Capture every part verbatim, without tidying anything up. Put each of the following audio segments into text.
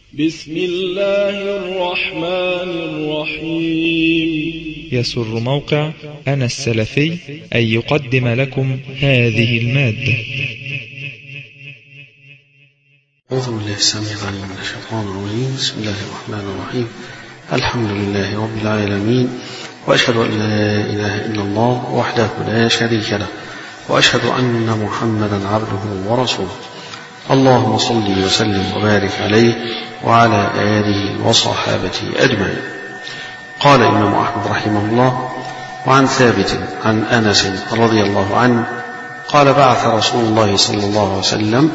بسم الله الرحمن الرحيم. يسر موقع أنا السلفي أن يقدم لكم هذه المادة. أعوذ بالله السميع العليم من الشيطان الرجيم. بسم الله الرحمن الرحيم. الحمد لله رب العالمين، وأشهد أن لا إله إلا الله وحده لا شريك له، وأشهد أن محمدا عبده ورسوله. اللهم صل وسلم وبارك عليه وعلى آله وصحابته أجمعين. قال الإمام أحمد رحمه الله: وعن ثابت عن أنس رضي الله عنه قال: بعث رسول الله صلى الله عليه وسلم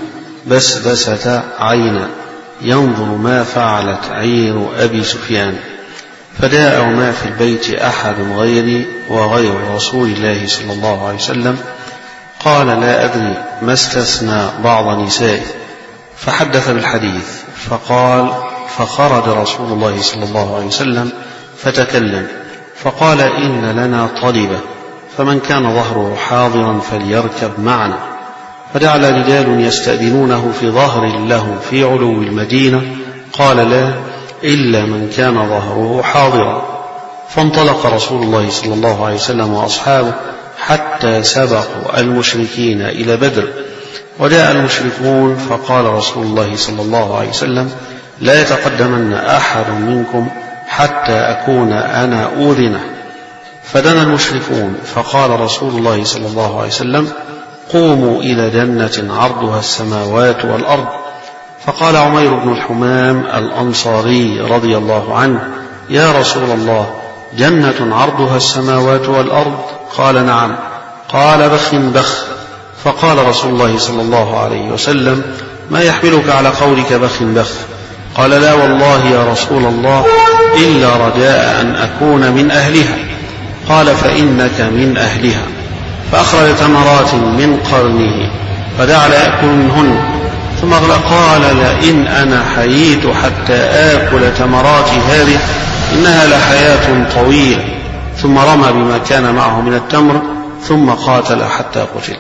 بسبسة عينا ينظر ما فعلت عير أبي سفيان، فجاء ما في البيت أحد غيري وغير رسول الله صلى الله عليه وسلم، قال: لا أدري ما استثنى بعض نسائه، فحدث بالحديث، فقال: فخرج رسول الله صلى الله عليه وسلم فتكلم فقال: إن لنا طلبة، فمن كان ظهره حاضرا فليركب معنا. فجعل رجال يستأذنونه في ظهر له في علو المدينة، قال: لا، إلا من كان ظهره حاضرا. فانطلق رسول الله صلى الله عليه وسلم وأصحابه حتى سبقوا المشركين إلى بدر، وجاء المشركون فقال رسول الله صلى الله عليه وسلم: لا يتقدمن أحد منكم حتى أكون أنا أوذنه. فدنا المشركون فقال رسول الله صلى الله عليه وسلم: قوموا إلى جنة عرضها السماوات والأرض. فقال عمير بن الحمام الأنصاري رضي الله عنه: يا رسول الله، جنة عرضها السماوات والأرض؟ قال: نعم. قال: بخ بخ. فقال رسول الله صلى الله عليه وسلم: ما يحملك على قولك بخ بخ؟ قال: لا والله يا رسول الله، إلا رجاء أن أكون من أهلها. قال: فإنك من أهلها. فأخرج تمرات من قرنه فجعل يأكل منهن، ثم قال: لئن أنا حييت حتى آكل تمرات هذه إنها لحياة طويلة. ثم رمى بما كان معه من التمر ثم قاتل حتى قتل.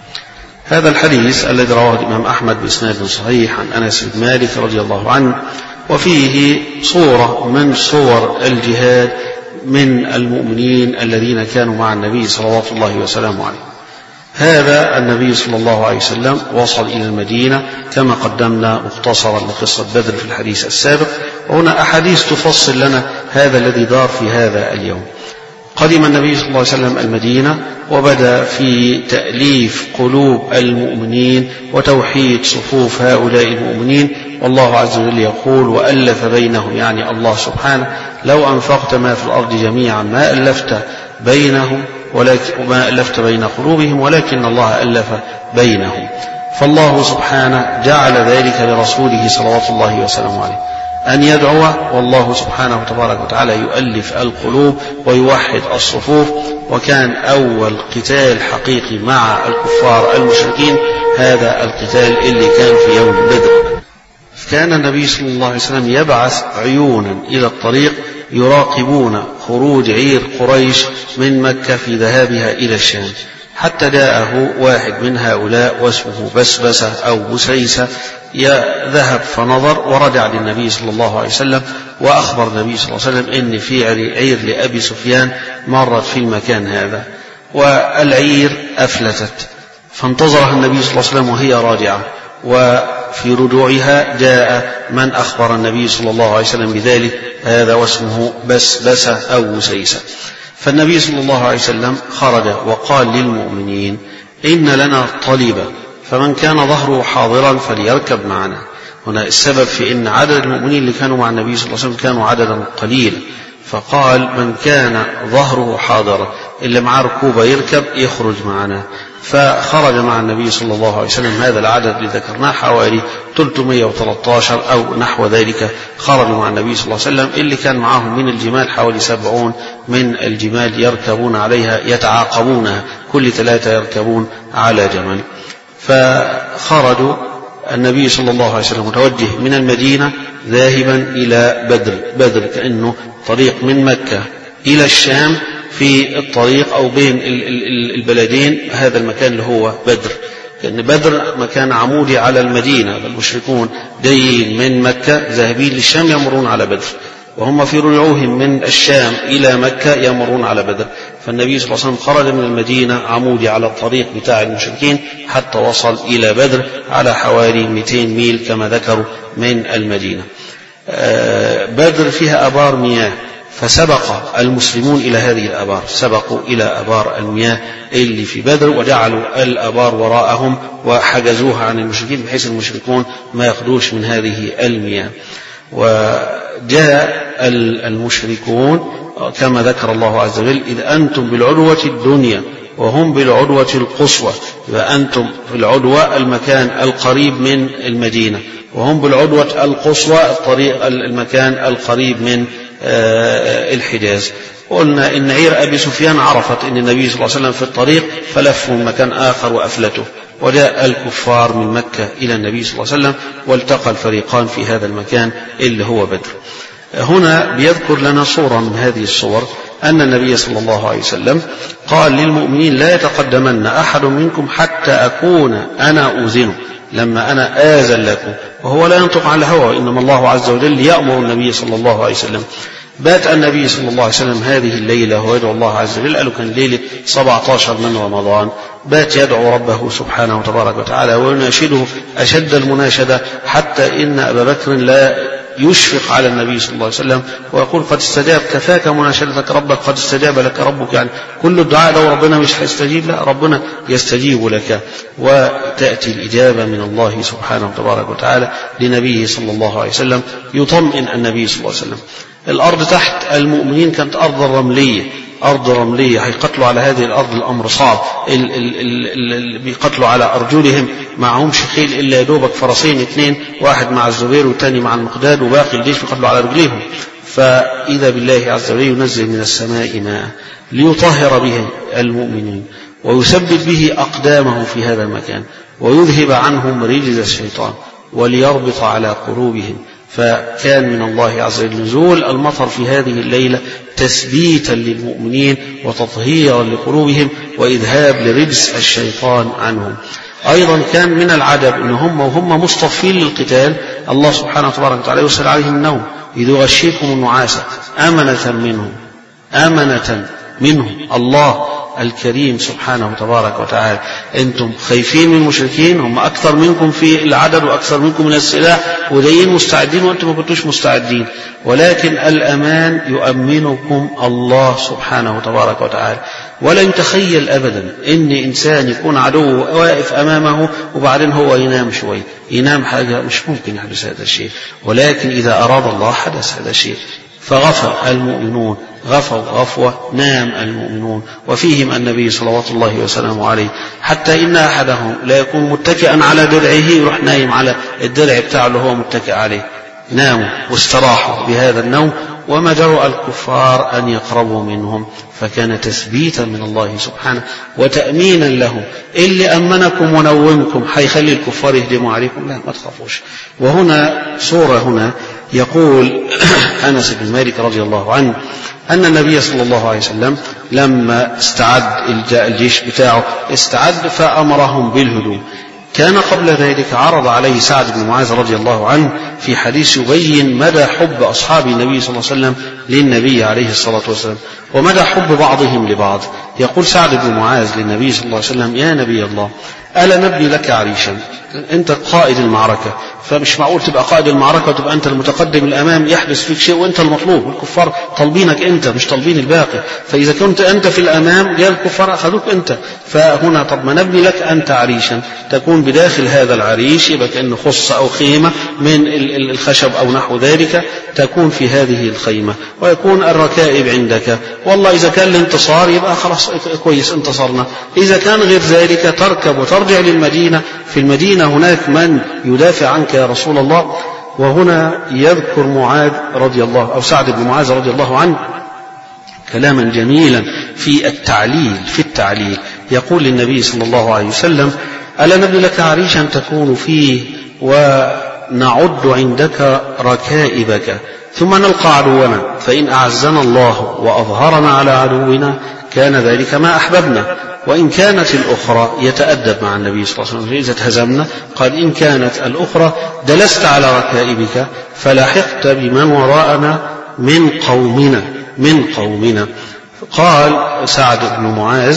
هذا الحديث الذي رواه الإمام أحمد بإسناد صحيح عن أنس بن مالك رضي الله عنه، وفيه صورة من صور الجهاد من المؤمنين الذين كانوا مع النبي صلوات الله وسلامه عليه. هذا النبي صلى الله عليه وسلم وصل إلى المدينة كما قدمنا مختصرا لقصة بدر في الحديث السابق، وهنا أحاديث تفصل لنا هذا الذي دار في هذا اليوم. قدم النبي صلى الله عليه وسلم المدينة وبدأ في تأليف قلوب المؤمنين وتوحيد صفوف هؤلاء المؤمنين، والله عز وجل يقول: وألف بينهم، يعني الله سبحانه: لو أنفقت ما في الأرض جميعا ما ألفت بينهم ولكن وما ألفت بين قلوبهم ولكن الله ألف بينهم. فالله سبحانه جعل ذلك لرسوله صلوات الله وسلامه عليه أن يدعو، والله سبحانه وتبارك وتعالى يؤلف القلوب ويوحد الصفوف. وكان أول قتال حقيقي مع الكفار المشركين هذا القتال اللي كان في يوم بدر. كان النبي صلى الله عليه وسلم يبعث عيونا إلى الطريق يراقبون خروج عير قريش من مكة في ذهابها إلى الشام، حتى جاءه واحد من هؤلاء واسمه بسبسة أو بسيسة، ذهب فنظر ورجع للنبي صلى الله عليه وسلم وأخبر النبي صلى الله عليه وسلم إن في عير لأبي سفيان مرت في المكان هذا، والعير أفلتت. فانتظرها النبي صلى الله عليه وسلم وهي راجعة، وفي رجوعها جاء من أخبر النبي صلى الله عليه وسلم بذلك، هذا واسمه بسبسة أو بسيسة. فالنبي صلى الله عليه وسلم خرج وقال للمؤمنين: إن لنا طلبة، فمن كان ظهره حاضرا فليركب معنا. هنا السبب في أن عدد المؤمنين اللي كانوا مع النبي صلى الله عليه وسلم كانوا عددا قليلا، فقال: من كان ظهره حاضرا، اللي معاه ركوبة يركب يخرج معنا. فخرج مع النبي صلى الله عليه وسلم هذا العدد اللي ذكرناه حوالي ثلاثمائة وثلاثة عشر أو نحو ذلك، خرجوا مع النبي صلى الله عليه وسلم. اللي كان معهم من الجمال حوالي سبعون من الجمال يركبون عليها يتعاقبونها، كل ثلاثة يركبون على جمل. فخرجوا النبي صلى الله عليه وسلم متوجه من المدينة ذاهبا إلى بدر. بدر كأنه طريق من مكة إلى الشام في الطريق أو بين البلدين، هذا المكان اللي هو بدر. لأن بدر مكان عمودي على المدينة، فالمشركون جايين من مكة ذاهبين للشام يمرون على بدر، وهم في رجوعهم من الشام إلى مكة يمرون على بدر. فالنبي صلى الله عليه وسلم خرج من المدينة عمودي على الطريق بتاع المشركين حتى وصل إلى بدر على حوالي مئتين ميل كما ذكروا من المدينة. بدر فيها أبار مياه، فسبق المسلمون إلى هذه الأبار، سبقوا إلى أبار المياه اللي في بدر وجعلوا الأبار وراءهم وحجزوها عن المشركين بحيث المشركون ما يأخذوش من هذه المياه. وجاء المشركون كما ذكر الله عز وجل: إذ أنتم بالعدوة الدنيا وهم بالعدوة القصوى. فأنتم في العدوة المكان القريب من المدينة، وهم بالعدوة القصوى الطريق المكان القريب من الحجاز. قلنا إن عير أبي سفيان عرفت أن النبي صلى الله عليه وسلم في الطريق فلفوا من مكان آخر وأفلته، وجاء الكفار من مكة إلى النبي صلى الله عليه وسلم والتقى الفريقان في هذا المكان اللي هو بدر. هنا بيذكر لنا صورة من هذه الصور أن النبي صلى الله عليه وسلم قال للمؤمنين: لا يتقدمن أحد منكم حتى أكون أنا أذنه، لما أنا آذن لكم. وهو لا ينطق عن الهوى، إنما الله عز وجل يأمر النبي صلى الله عليه وسلم. بات النبي صلى الله عليه وسلم هذه الليلة وهو يدعو الله عز وجل، قالوا كان ليلة سبعة عشر من رمضان، بات يدعو ربه سبحانه وتبارك وتعالى ويناشده أشد المناشدة، حتى إن أبا بكر لا يشفق على النبي صلى الله عليه وسلم ويقول: قد استجاب، كفاك مناشدتك ربك، قد استجاب لك ربك. يعني كل الدعاء لو ربنا مش هيستجيب، لا، ربنا يستجيب لك، وتأتي الإجابة من الله سبحانه وتبارك وتعالى لنبيه صلى الله عليه وسلم يطمئن النبي صلى الله عليه وسلم. الأرض تحت المؤمنين كانت أرض رملية، أرض رملية، هيقتلوا على هذه الأرض الأمر صعب، اللي بيقتلوا على أرجلهم، معهمش خيل إلا يدوبك فرسين اثنين، واحد مع الزبير والثاني مع المقداد، وباقي الجيش بيقتلوا على رجليهم. فإذا بالله عز وجل ينزل من السماء ماء ليطهر به المؤمنين ويثبت به أقدامهم في هذا المكان ويذهب عنهم رجز الشيطان وليربط على قلوبهم. فكان من الله عز وجل نزول المطر في هذه الليلة تثبيتا للمؤمنين وتطهيرا لقلوبهم وإذهاب لرجس الشيطان عنهم. أيضا كان من العجب أن هم وهم مصطفين للقتال الله سبحانه وتعالى يرسل عليهم النوم: إذ يغشيكم النعاس أمنة منهم، أمنة منهم الله الكريم سبحانه وتبارك وتعالى. أنتم خايفين من المشركين، هم أكثر منكم في العدد وأكثر منكم من السلاح وجايين مستعدين وأنتم ما كنتوش مستعدين، ولكن الأمان يؤمنكم الله سبحانه وتبارك وتعالى. ولا يتخيل أبدا أن إنسان يكون عدو واقف أمامه وبعدين هو ينام شوي، ينام حاجة مش ممكن يحدث هذا الشيء، ولكن إذا أراد الله حدث هذا الشيء. فغفى المؤمنون غفوا غفوة، نام المؤمنون وفيهم النبي صلوات الله وسلامه عليه، حتى إن أحدهم لا يكون متكئا على درعه يروح نايم على الدرع بتاعه اللي هو متكئ عليه، ناموا واستراحوا بهذا النوم، وما جرؤ الكفار أن يقربوا منهم. فكان تثبيتا من الله سبحانه وتأمينا لهم. اللي أمنكم ونومكم حيخلي الكفار يهدموا عليكم؟ لا، ما تخافوش. وهنا صورة هنا يقول أنس بن مالك رضي الله عنه أن النبي صلى الله عليه وسلم لما استعد الجيش بتاعه استعد فأمرهم بالهدوء. كان قبل ذلك عرض عليه سعد بن معاذ رضي الله عنه في حديث يبين مدى حب أصحاب النبي صلى الله عليه وسلم للنبي عليه الصلاة والسلام ومدى حب بعضهم لبعض. يقول سعد بن معاذ للنبي صلى الله عليه وسلم: يا نبي الله، ألا نبني لك عريشا؟ أنت قائد المعركة، فمش معقول تبقى قائد المعركة وتبقى أنت المتقدم الأمام يحدث فيك شيء وأنت المطلوب، والكفار طالبينك أنت مش طالبين الباقي، فإذا كنت أنت في الأمام جاء الكفار أخذوك أنت. فهنا طب ما نبني لك أنت عريشا تكون بداخل هذا العريش، يبقى كأنه خصة أو خيمة من الخشب أو نحو ذلك، تكون في هذه الخيمة ويكون الركائب عندك، والله إذا كان الانتصار يبقى خلاص كويس انتصرنا، إذا كان غير ذلك تركب وترجع للمدينة، في المدينة هناك من يدافع عنك يا رسول الله. وهنا يذكر معاذ رضي الله أو سعد بن معاذ رضي الله عنه كلاما جميلا في التعليل في التعليل يقول للنبي صلى الله عليه وسلم: ألا نبني لك عريشا تكون فيه ونعد عندك ركائبك ثم نلقى عدونا، فإن أعزنا الله وأظهرنا على عدونا كان ذلك ما أحببنا، وإن كانت الأخرى يتأدب مع النبي صلى الله عليه وسلم إذا تهزمنا، قال إن كانت الأخرى دلست على ركائبك فلاحقت بمن وراءنا من قومنا من قومنا. قال سعد بن معاذ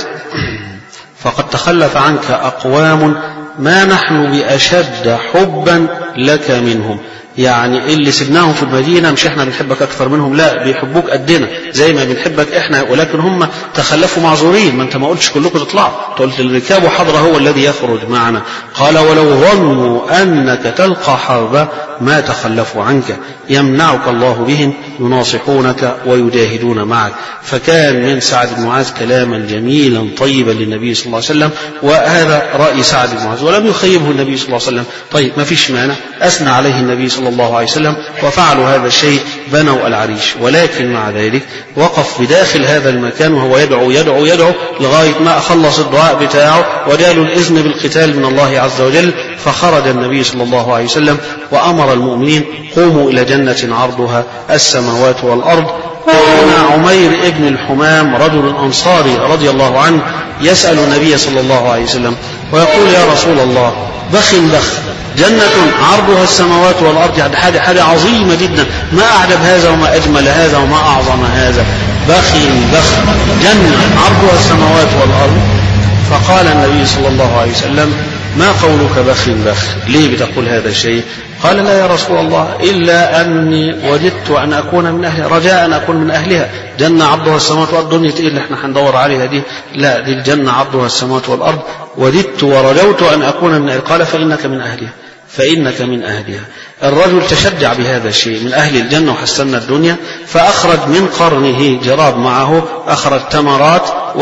فقد تخلف عنك أقوام ما نحن بأشد حبا لك منهم، يعني اللي سبناهم في المدينة مش احنا بنحبك أكثر منهم، لا بيحبوك قدنا زي ما بنحبك احنا، ولكن هم تخلفوا معذورين. ما انت ما قلتش كلكم تطلعوا، قلت الركاب وحضر هو الذي يخرج معنا. قال ولو ظنوا أنك تلقى حربا ما تخلفوا عنك، يمنعك الله بهم يناصحونك ويجاهدون معك. فكان من سعد بن معاذ كلاما جميلا طيبا للنبي صلى الله عليه وسلم، وهذا رأي سعد بن معاذ ولم يخيبه النبي صلى الله عليه وسلم. طيب ما فيش مانع، أثنى عليه النبي صلى الله عليه وسلم وفعلوا هذا الشيء، بنوا العريش. ولكن مع ذلك وقف بداخل هذا المكان وهو يدعو يدعو يدعو لغاية ما خلص الدعاء بتاعه وجاله الإذن بالقتال من الله عز وجل. فخرج النبي صلى الله عليه وسلم وأمر المؤمنين قوموا إلى جنة عرضها السماوات والأرض. هنا عمير ابن الحمام رجل أنصاري رضي الله عنه يسأل النبي صلى الله عليه وسلم ويقول يا رسول الله بخ بخ جنة عرضها السماوات والأرض، يعني حاجة, حاجة عظيمة جدا، ما أعجب هذا وما أجمل هذا وما أعظم هذا، بخ بخ جنة عرضها السماوات والأرض. فقال النبي صلى الله عليه وسلم ما قولك بخ بخ، ليه بتقول هذا الشيء؟ قال لا يا رسول الله إلا أني وجدت أن أكون من أهلها، رجاء أن أكون من أهلها. جنة عرضها السماوات والأرض، دنيا إيه اللي احنا هندور عليها دي؟ لا، دي الجنة عرضها السماوات والأرض، وددت ورجوت أن أكون من أهلها. قال فإنك من أهلها فإنك من أهلها. الرجل تشجع بهذا الشيء، من أهل الجنة وحسنا الدنيا، فأخرج من قرنه جراب معه، أخرج تمرات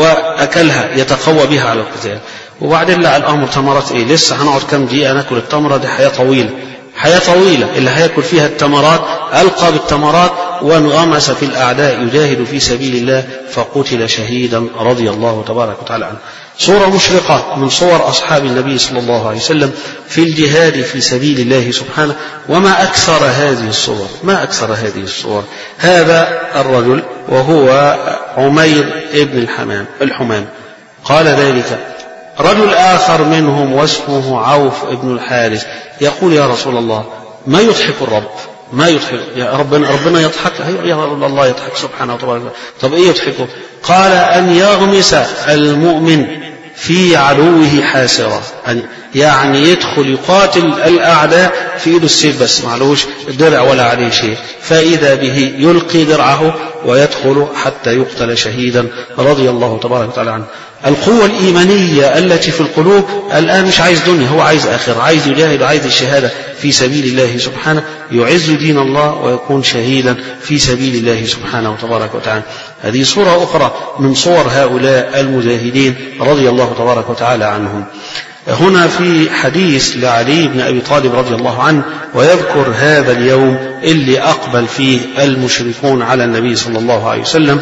وأكلها يتقوى بها على القتال. وبعدين لا الأمر تمرات إيه، لسه هنقعد كم دقيقة ناكل التمرة دي، حياة طويلة حياة طويلة اللي هياكل فيها التمرات. ألقى بالتمرات وانغمس في الأعداء يجاهد في سبيل الله فقتل شهيدا رضي الله تبارك وتعالى عنه. صورة مشرقة من صور أصحاب النبي صلى الله عليه وسلم في الجهاد في سبيل الله سبحانه. وما أكثر هذه الصور، ما أكثر هذه الصور. هذا الرجل وهو عمير ابن الحمام الحمام قال ذلك. رجل آخر منهم واسمه عوف ابن الحارث يقول يا رسول الله ما يضحك الرب، ما يضحك يا ربنا، ربنا يضحك؟ يا الله يضحك سبحانه وتعالى. طب ايه يضحكه؟ قال ان يغمس المؤمن في عدوه حاسرة، يعني يدخل يقاتل الأعداء في إيده السيف بس معلوش درع ولا عليه شيء، فإذا به يلقي درعه ويدخل حتى يقتل شهيدا رضي الله تبارك وتعالى عنه. القوة الإيمانية التي في القلوب الآن مش عايز دنيا، هو عايز آخرة، عايز يجاهد، عايز الشهادة في سبيل الله سبحانه، يعز دين الله ويكون شهيدا في سبيل الله سبحانه وتبارك وتعالى. هذه صورة أخرى من صور هؤلاء المجاهدين رضي الله تبارك وتعالى عنهم. هنا في حديث لعلي بن أبي طالب رضي الله عنه ويذكر هذا اليوم اللي أقبل فيه المشركون على النبي صلى الله عليه وسلم،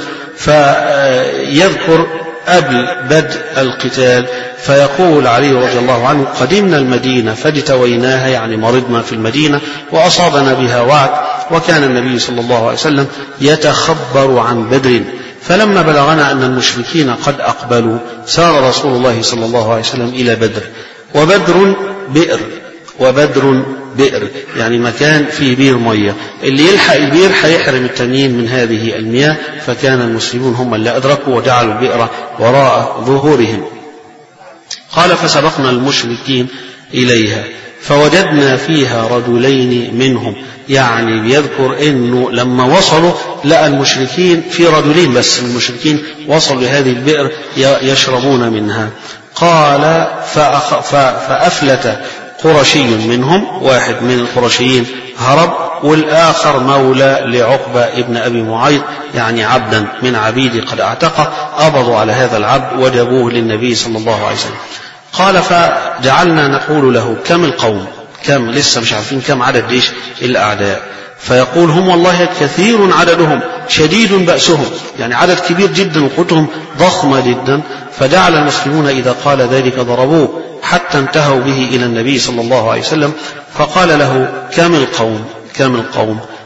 فيذكر قبل بدء القتال فيقول علي رضي الله عنه قدمنا المدينة فاجتويناها، يعني مرضنا في المدينة وأصابنا بها وعك، وكان النبي صلى الله عليه وسلم يتخبر عن بدر، فلما بلغنا أن المشركين قد أقبلوا سار رسول الله صلى الله عليه وسلم إلى بدر. وبدر بئر، وبدر بئر يعني مكان فيه بير مية، اللي يلحق البير هيحرم التانيين من هذه المياه، فكان المسلمون هم اللي أدركوا وجعلوا البئر وراء ظهورهم. قال فسبقنا المشركين إليها فوجدنا فيها رجلين منهم، يعني بيذكر انه لما وصلوا لقى المشركين في رجلين بس من المشركين وصلوا لهذه البئر يشربون منها. قال فأفلت قرشي منهم، واحد من القرشيين هرب، والآخر مولى لعقبة ابن أبي معيط، يعني عبدا من عبيد قد اعتقه، قبضوا على هذا العبد وجابوه للنبي صلى الله عليه وسلم. قال فجعلنا نقول له كم القوم، كم لسه مش عارفين كم عدد جيش الأعداء، فيقول هم والله كثير عددهم شديد بأسهم، يعني عدد كبير جدا وقوتهم ضخمة جدا. فجعل المسلمون إذا قال ذلك ضربوه حتى انتهوا به إلى النبي صلى الله عليه وسلم، فقال له كم القوم، كم القوم؟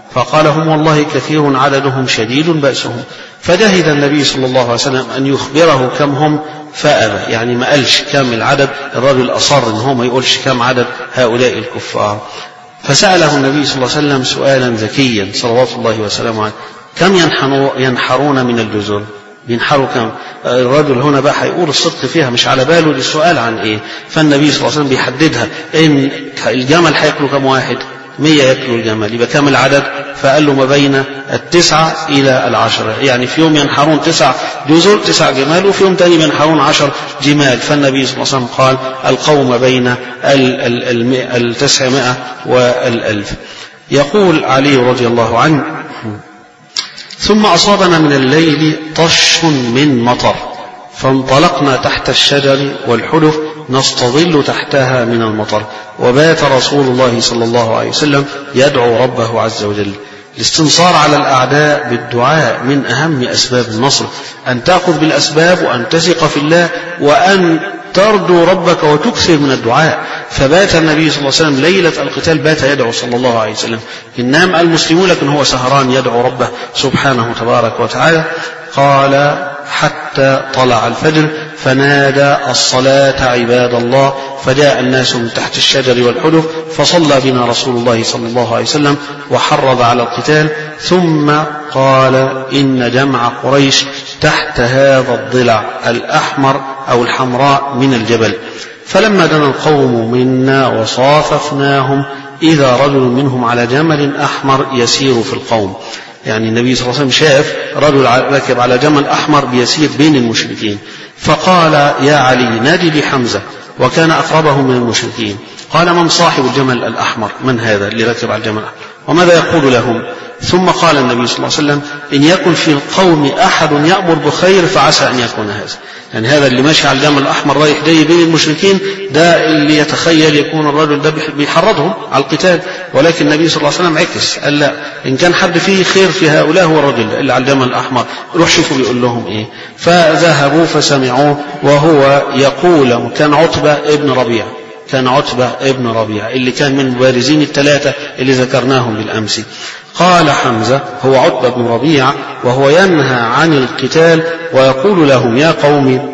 فقال هم والله كثير عددهم شديد بأسهم. فجهد النبي صلى الله عليه وسلم أن يخبره كم هم فأبى، يعني ما قالش كم العدد، الرجل أصر إن هو ما يقولش كم عدد هؤلاء الكفار. فسأله النبي صلى الله عليه وسلم سؤالا ذكيا صلوات الله وسلامه عليه: كم ينحرون من الجزر؟ بينحروا كم؟ الرجل هنا بقى هيقول الصدق فيها، مش على باله السؤال عن ايه. فالنبي صلى الله عليه وسلم بيحددها، ان الجمل هياكلوا كم واحد؟ مية ياكلوا الجمل، يبقى كم العدد؟ فقال له ما بين التسعة إلى العشرة، يعني في يوم ينحرون تسع جزر تسع جمال، وفي يوم تاني ينحرون عشر جمال. فالنبي صلى الله عليه وسلم قال القوم بين التسعمائة والألف. يقول علي رضي الله عنه: ثم أصابنا من الليل طش من مطر فانطلقنا تحت الشجر والحلف نستظل تحتها من المطر، وبات رسول الله صلى الله عليه وسلم يدعو ربه عز وجل. الاستنصار على الأعداء بالدعاء من أهم أسباب النصر، أن تأخذ بالأسباب وأن تثق في الله وأن ترجو ربك وتكثر من الدعاء. فبات النبي صلى الله عليه وسلم ليلة القتال بات يدعو صلى الله عليه وسلم. إن نام المسلمون لكن هو سهران يدعو ربه سبحانه تبارك وتعالى. قال: حتى طلع الفجر فنادى الصلاة عباد الله، فجاء الناس من تحت الشجر والحلف فصلى بنا رسول الله صلى الله عليه وسلم وحرض على القتال. ثم قال: إن جمع قريش تحت هذا الضلع الأحمر أو الحمراء من الجبل. فلما دنا القوم منا وصاففناهم إذا رجل منهم على جمل أحمر يسير في القوم. يعني النبي صلى الله عليه وسلم شاف رجل راكب على جمل أحمر بيسير بين المشركين، فقال: يا علي نادي لي حمزة، وكان أقربه من المشركين. قال: من صاحب الجمل الأحمر؟ من هذا اللي راكب على الجمل الأحمر وماذا يقول لهم؟ ثم قال النبي صلى الله عليه وسلم: إن يكن في القوم أحد يأمر بخير فعسى أن يكون هذا. يعني هذا اللي ماشي على الجمل الأحمر رايح جاي بين المشركين، ده اللي يتخيل يكون الرجل ده بيحرضهم على القتال. ولكن النبي صلى الله عليه وسلم عكس، قال: لا، إن كان حد فيه خير في هؤلاء هو الرجل اللي على الجمل الأحمر، روح شوفوا بيقول لهم إيه. فذهبوا فسمعوه وهو يقول، كان عتبة ابن ربيع كان عتبة ابن ربيع اللي كان من المبارزين الثلاثة اللي ذكرناهم بالأمس. قال حمزة هو عتبة بن ربيع وهو ينهى عن القتال ويقول لهم: يا قوم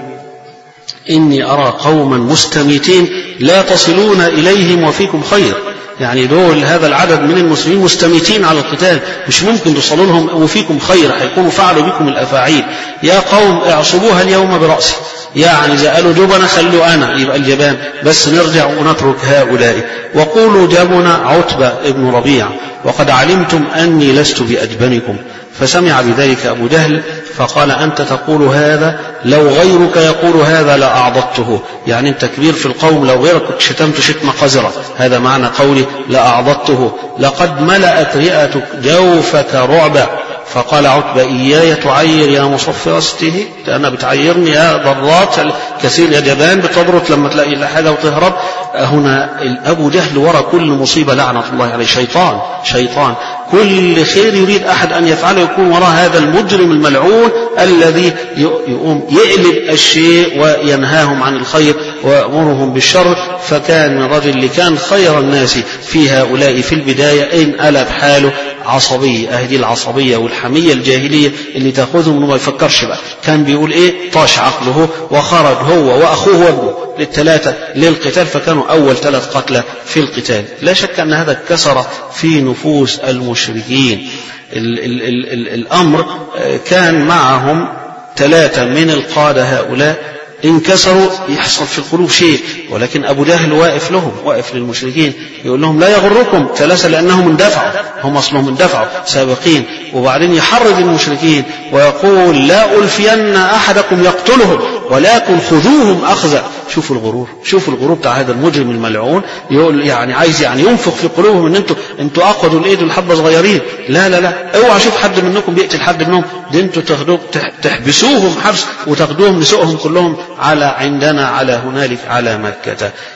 إني أرى قوما مستميتين لا تصلون إليهم وفيكم خير. يعني دول هذا العدد من المسلمين مستميتين على القتال، مش ممكن تصلوا لهم وفيكم خير، هيكونوا فعلوا بكم الأفاعيل. يا قوم اعصبوها اليوم برأسي، يعني إذا قالوا جبنا خلوا أنا يبقى الجبان، بس نرجع ونترك هؤلاء. وقولوا جبنا عتبة ابن ربيع وقد علمتم أني لست بأجبنكم. فسمع بذلك أبو جهل فقال: أنت تقول هذا، لو غيرك يقول هذا لأعضدته. يعني أنت كبير في القوم، لو غيرك كنت شتمت شتمة قذرة، هذا معنى قولي لأعضدته. لقد ملأت رئتك جوفك رعبا. فقال عتبة: إياي تعير يا مصفر سته، أنا بتعيرني يا ضرات كثير يا جبان، بتضرط لما تلاقي حاجة وتهرب. هنا أبو جهل وراء كل مصيبة لعنة الله عليه شيطان شيطان كل خير يريد أحد أن يفعله يكون وراء هذا المجرم الملعون الذي يقوم يقلب الشيء وينهاهم عن الخير ويأمرهم بالشر. فكان من رجل اللي كان خير الناس في هؤلاء في البداية إن قلب حاله عصبية، أهدي العصبية والحمية الجاهلية اللي تأخذهم وما يفكرش بقى. كان بيقول إيه؟ طاش عقله وخرج هو وأخوه وابنه للثلاثة للقتال، فكانوا أول ثلاث قتلى في القتال. لا شك أن هذا كسر في نفوس المشركين. ال ال ال ال الأمر كان معهم ثلاثة من القادة هؤلاء انكسروا، يحصل في القلوب شيء، ولكن أبو جهل واقف لهم، واقف للمشركين يقول لهم: لا يغركم ثلاثة، لأنهم اندفعوا، هم أصلهم اندفعوا سابقين. وبعدين يحرض المشركين ويقول: لا ألفين أحدكم يقتلهم ولكن خذوهم أخذا. شوفوا الغرور، شوفوا الغرور بتاع هذا المجرم الملعون، يقول يعني عايز يعني ينفخ في قلوبهم ان انتوا انتوا اقعدوا الايد والحبه صغيرين. لا لا لا، اوعى اشوف حد منكم بيقتل حد منهم، دي انتوا تاخدوه تحبسوهم حبس وتاخدوهم نسوقهم كلهم على عندنا على هنالك على مكة.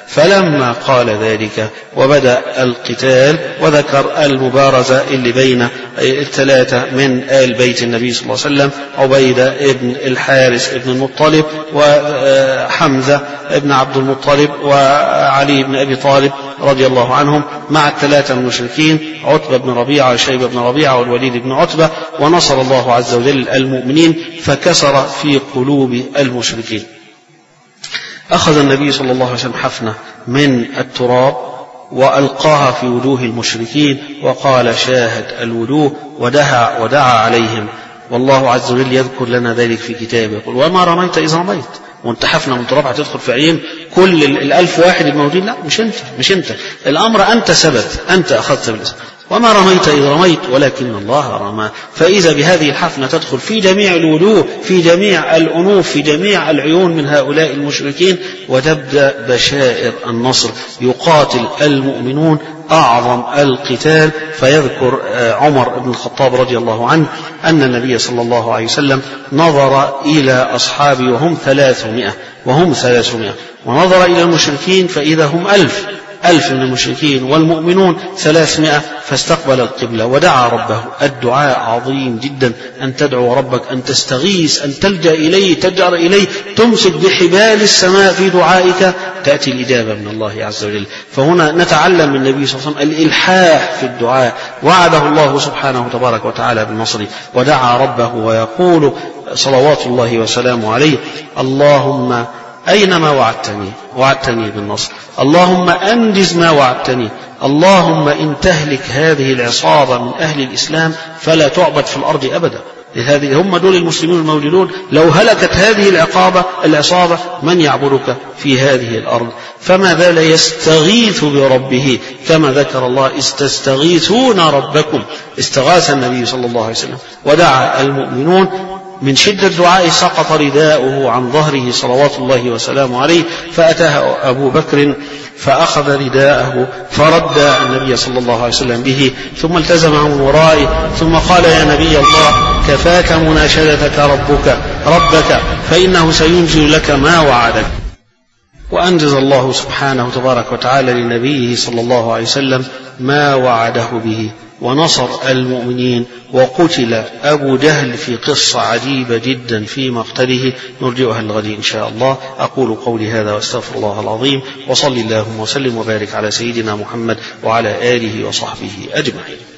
فلما قال ذلك وبدأ القتال وذكر المبارزة اللي بين الثلاثة من آل بيت النبي صلى الله عليه وسلم، عبيدة ابن الحارث ابن المطلب، وحمزة ابن عبد المطلب، وعلي بن أبي طالب رضي الله عنهم، مع الثلاثة المشركين عتبة بن ربيعة وشيبة بن ربيعة والوليد بن عتبة، ونصر الله عز وجل المؤمنين فكسر في قلوب المشركين. أخذ النبي صلى الله عليه وسلم حفنة من التراب وألقاها في وجوه المشركين وقال شاهد الوجوه، ودعا, ودعا عليهم. والله عز وجل يذكر لنا ذلك في كتابه، يقول وما رميت إذ رميت، وانت حفنة من تراب هتدخل في عين كل الألف واحد الموجودين؟ لا، مش انت مش انت الأمر أنت سبب، أنت أخذت بالاسم. وما رميت إذ رميت ولكن الله رمى. فإذا بهذه الحفنة تدخل في جميع الوجوه، في جميع الأنوف، في جميع العيون من هؤلاء المشركين، وتبدأ بشائر النصر، يقاتل المؤمنون أعظم القتال. فيذكر عمر بن الخطاب رضي الله عنه أن النبي صلى الله عليه وسلم نظر إلى أصحابه وهم ثلاثمائة وهم ثلاثمائة ونظر إلى المشركين فإذا هم ألف ألف من المشركين والمؤمنون ثلاثمائة، فاستقبل القبلة ودعا ربه. الدعاء عظيم جدا، أن تدعو ربك، أن تستغيث، أن تلجأ إليه، تجأر إليه، تمسك بحبال السماء في دعائك، تأتي الإجابة من الله عز وجل. فهنا نتعلم من النبي صلى الله عليه وسلم الإلحاح في الدعاء، وعده الله سبحانه تبارك وتعالى بالنصر، ودعا ربه ويقول صلوات الله وسلامه عليه اللهم أينما وعدتني وعدتني بالنصر، اللهم أنجز ما وعدتني، اللهم إن تهلك هذه العصابة من أهل الإسلام فلا تعبد في الأرض أبدا. هذه هم دول المسلمين الموجودون، لو هلكت هذه العقابة العصابة من يعبدك في هذه الأرض؟ فما زال يستغيث بربه كما ذكر الله إذ تستغيثون ربكم. استغاث النبي صلى الله عليه وسلم ودعا المؤمنون، من شدة دعائه سقط رداؤه عن ظهره صلوات الله وسلامه عليه، فأتاه أبو بكر فأخذ رداءه فرد النبي صلى الله عليه وسلم به، ثم التزمه من ورائه، ثم قال يا نبي الله كفاك مناشدتك ربك ربك فإنه سينزل لك ما وعدك. وأنجز الله سبحانه تبارك وتعالى لنبيه صلى الله عليه وسلم ما وعده به، ونصر المؤمنين، وقتل أبو جهل في قصة عجيبة جدا في مقتله نرجئها الغد إن شاء الله. أقول قولي هذا واستغفر الله العظيم، وصل اللهم وسلم وبارك على سيدنا محمد وعلى آله وصحبه أجمعين.